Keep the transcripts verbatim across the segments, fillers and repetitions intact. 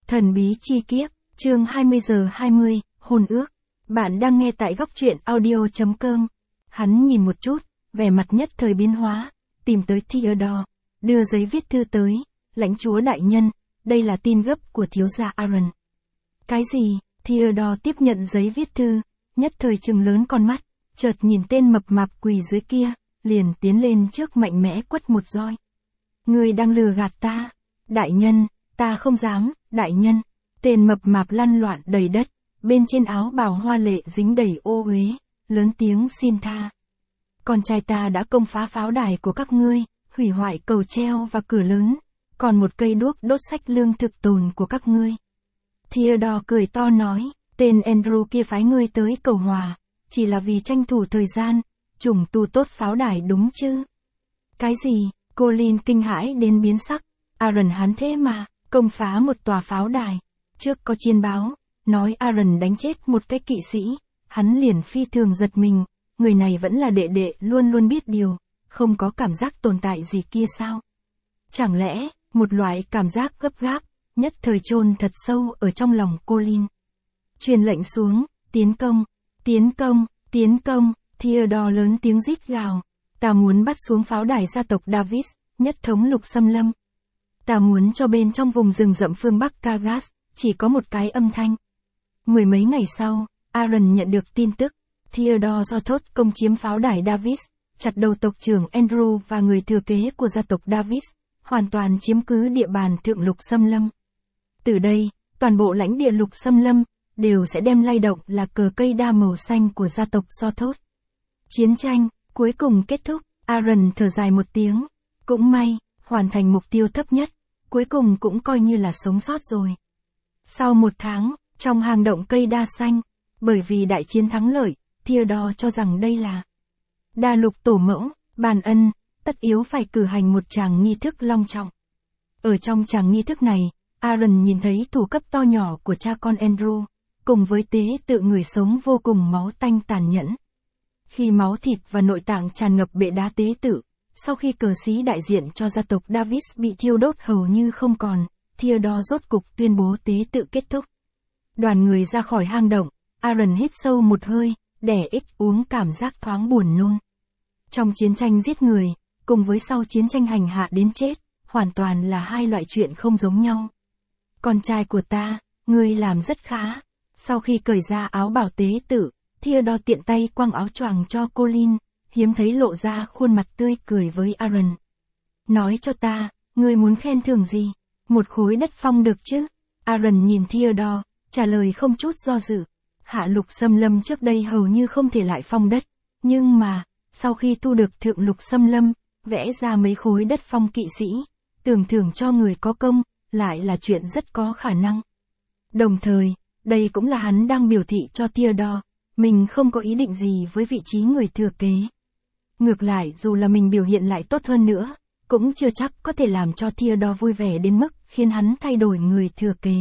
Thần bí chi kiếp, chương hai mươi giờ hai mươi, hôn ước. Bạn đang nghe tại góc truyện audio chấm com. Hắn nhìn một chút, vẻ mặt nhất thời biến hóa, tìm tới Theodore, đưa giấy viết thư tới, lãnh chúa đại nhân, đây là tin gấp của thiếu gia Aaron. Cái gì? Theodore tiếp nhận giấy viết thư, nhất thời trừng lớn con mắt, chợt nhìn tên mập mạp quỳ dưới kia, liền tiến lên trước mạnh mẽ quất một roi. Ngươi đang lừa gạt ta, đại nhân, ta không dám, đại nhân. Tên mập mạp lăn loạn đầy đất, bên trên áo bào hoa lệ dính đầy ô uế, lớn tiếng xin tha. Con trai ta đã công phá pháo đài của các ngươi, hủy hoại cầu treo và cửa lớn, còn một cây đuốc đốt sách lương thực tồn của các ngươi. Theodore cười to nói, tên Andrew kia phái ngươi tới cầu hòa, chỉ là vì tranh thủ thời gian, trùng tu tốt pháo đài đúng chứ? Cái gì? Colin kinh hãi đến biến sắc, Aaron hắn thế mà, công phá một tòa pháo đài. Trước có chiên báo, nói Aaron đánh chết một cái kỵ sĩ, hắn liền phi thường giật mình, người này vẫn là đệ đệ luôn luôn biết điều, không có cảm giác tồn tại gì kia sao? Chẳng lẽ, một loại cảm giác gấp gáp, nhất thời chôn thật sâu ở trong lòng Colin. Truyền lệnh xuống, tiến công, tiến công, tiến công, Theodore lớn tiếng rít gào, ta muốn bắt xuống pháo đài gia tộc Davis, nhất thống lục xâm lâm. Ta muốn cho bên trong vùng rừng rậm phương Bắc Kagas, chỉ có một cái âm thanh. Mười mấy ngày sau, Aaron nhận được tin tức, Theodore do thốt công chiếm pháo đài Davis, chặt đầu tộc trưởng Andrew và người thừa kế của gia tộc Davis, hoàn toàn chiếm cứ địa bàn thượng lục xâm lâm. Từ đây, toàn bộ lãnh địa lục xâm lâm, đều sẽ đem lay động là cờ cây đa màu xanh của gia tộc do thốt. Chiến tranh, cuối cùng kết thúc, Aaron thở dài một tiếng, cũng may, hoàn thành mục tiêu thấp nhất, cuối cùng cũng coi như là sống sót rồi. Sau một tháng, trong hang động cây đa xanh, bởi vì đại chiến thắng lợi, Theodore cho rằng đây là đa lục tổ mẫu, bàn ân, tất yếu phải cử hành một tràng nghi thức long trọng. Ở trong tràng nghi thức này, Aaron nhìn thấy thủ cấp to nhỏ của cha con Andrew, cùng với tế tự người sống vô cùng máu tanh tàn nhẫn. Khi máu thịt và nội tạng tràn ngập bệ đá tế tự, sau khi cờ xí đại diện cho gia tộc Davis bị thiêu đốt hầu như không còn, Theodore rốt cục tuyên bố tế tự kết thúc. Đoàn người ra khỏi hang động, Aaron hít sâu một hơi, đẻ ít uống cảm giác thoáng buồn nôn. Trong chiến tranh giết người, cùng với sau chiến tranh hành hạ đến chết, hoàn toàn là hai loại chuyện không giống nhau. Con trai của ta, ngươi làm rất khá. Sau khi cởi ra áo bào tế tự, Theodore tiện tay quăng áo choàng cho Colin, hiếm thấy lộ ra khuôn mặt tươi cười với Aaron. Nói cho ta, ngươi muốn khen thưởng gì? Một khối đất phong được chứ? Aaron nhìn Theodore, trả lời không chút do dự. Hạ lục xâm lâm trước đây hầu như không thể lại phong đất, nhưng mà, sau khi thu được thượng lục xâm lâm, vẽ ra mấy khối đất phong kỵ sĩ, tưởng thưởng cho người có công, lại là chuyện rất có khả năng. Đồng thời, đây cũng là hắn đang biểu thị cho Theodore, mình không có ý định gì với vị trí người thừa kế. Ngược lại dù là mình biểu hiện lại tốt hơn nữa, cũng chưa chắc có thể làm cho Theodore vui vẻ đến mức khiến hắn thay đổi người thừa kế.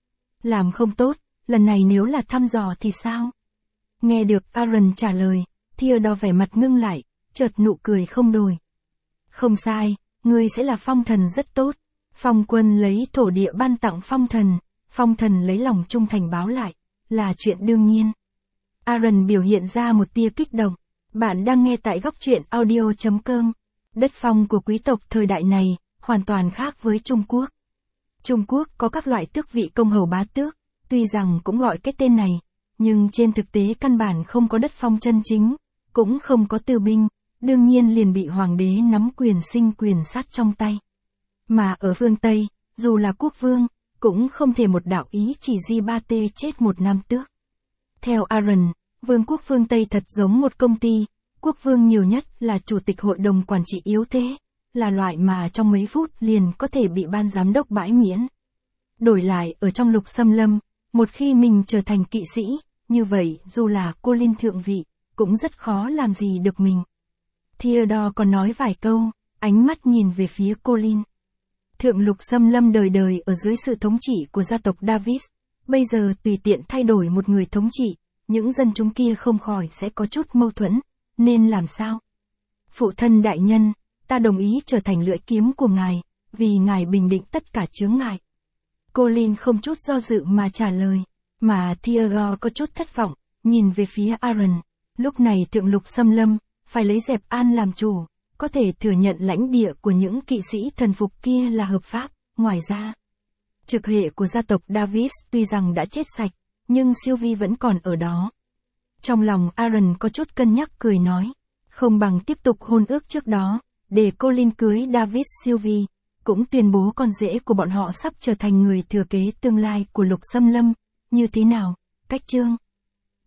Làm không tốt, lần này nếu là thăm dò thì sao? Nghe được Aaron trả lời, Theodore vẻ mặt ngưng lại, chợt nụ cười không đổi. Không sai, ngươi sẽ là phong thần rất tốt. Phong quân lấy thổ địa ban tặng phong thần, phong thần lấy lòng trung thành báo lại, là chuyện đương nhiên. Aaron biểu hiện ra một tia kích động. Bạn đang nghe tại góc truyện audio chấm com. Đất phong của quý tộc thời đại này, hoàn toàn khác với Trung Quốc. Trung Quốc có các loại tước vị công hầu bá tước, tuy rằng cũng gọi cái tên này, nhưng trên thực tế căn bản không có đất phong chân chính, cũng không có tư binh, đương nhiên liền bị hoàng đế nắm quyền sinh quyền sát trong tay. Mà ở phương Tây, dù là quốc vương, cũng không thể một đạo ý chỉ di ba tê chết một nam tước. Theo Aaron, vương quốc phương Tây thật giống một công ty, quốc vương nhiều nhất là chủ tịch hội đồng quản trị yếu thế, là loại mà trong mấy phút liền có thể bị ban giám đốc bãi miễn. Đổi lại ở trong lục xâm lâm, một khi mình trở thành kỵ sĩ, như vậy dù là Colin thượng vị, cũng rất khó làm gì được mình. Theodore còn nói vài câu, ánh mắt nhìn về phía Colin. Thượng lục xâm lâm đời đời ở dưới sự thống trị của gia tộc Davis, bây giờ tùy tiện thay đổi một người thống trị, những dân chúng kia không khỏi sẽ có chút mâu thuẫn, nên làm sao? Phụ thân đại nhân, ta đồng ý trở thành lưỡi kiếm của ngài, vì ngài bình định tất cả chướng ngại. Colin không chút do dự mà trả lời, mà Theodore có chút thất vọng, nhìn về phía Aaron. Lúc này thượng lục xâm lâm, phải lấy dẹp An làm chủ, có thể thừa nhận lãnh địa của những kỵ sĩ thần phục kia là hợp pháp. Ngoài ra, trực hệ của gia tộc Davis tuy rằng đã chết sạch, nhưng Sylvie vẫn còn ở đó. Trong lòng Aaron có chút cân nhắc cười nói, không bằng tiếp tục hôn ước trước đó, để Colin cưới Davis Sylvie, cũng tuyên bố con rể của bọn họ sắp trở thành người thừa kế tương lai của lục xâm lâm, như thế nào, cách chương.